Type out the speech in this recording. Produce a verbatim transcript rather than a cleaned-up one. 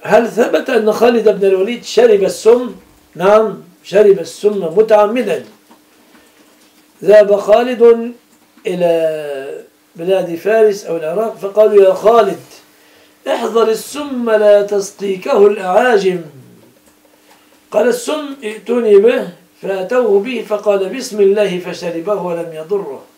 هل ثبت أن خالد بن الوليد شرب السم؟ نعم، شرب السم متعمدا. ذهب خالد إلى بلاد فارس أو العراق فقالوا يا خالد احذر السم لا تسقيكه الأعاجم. قال السم ائتوني به، فأتوه به فقال بسم الله فشربه ولم يضره.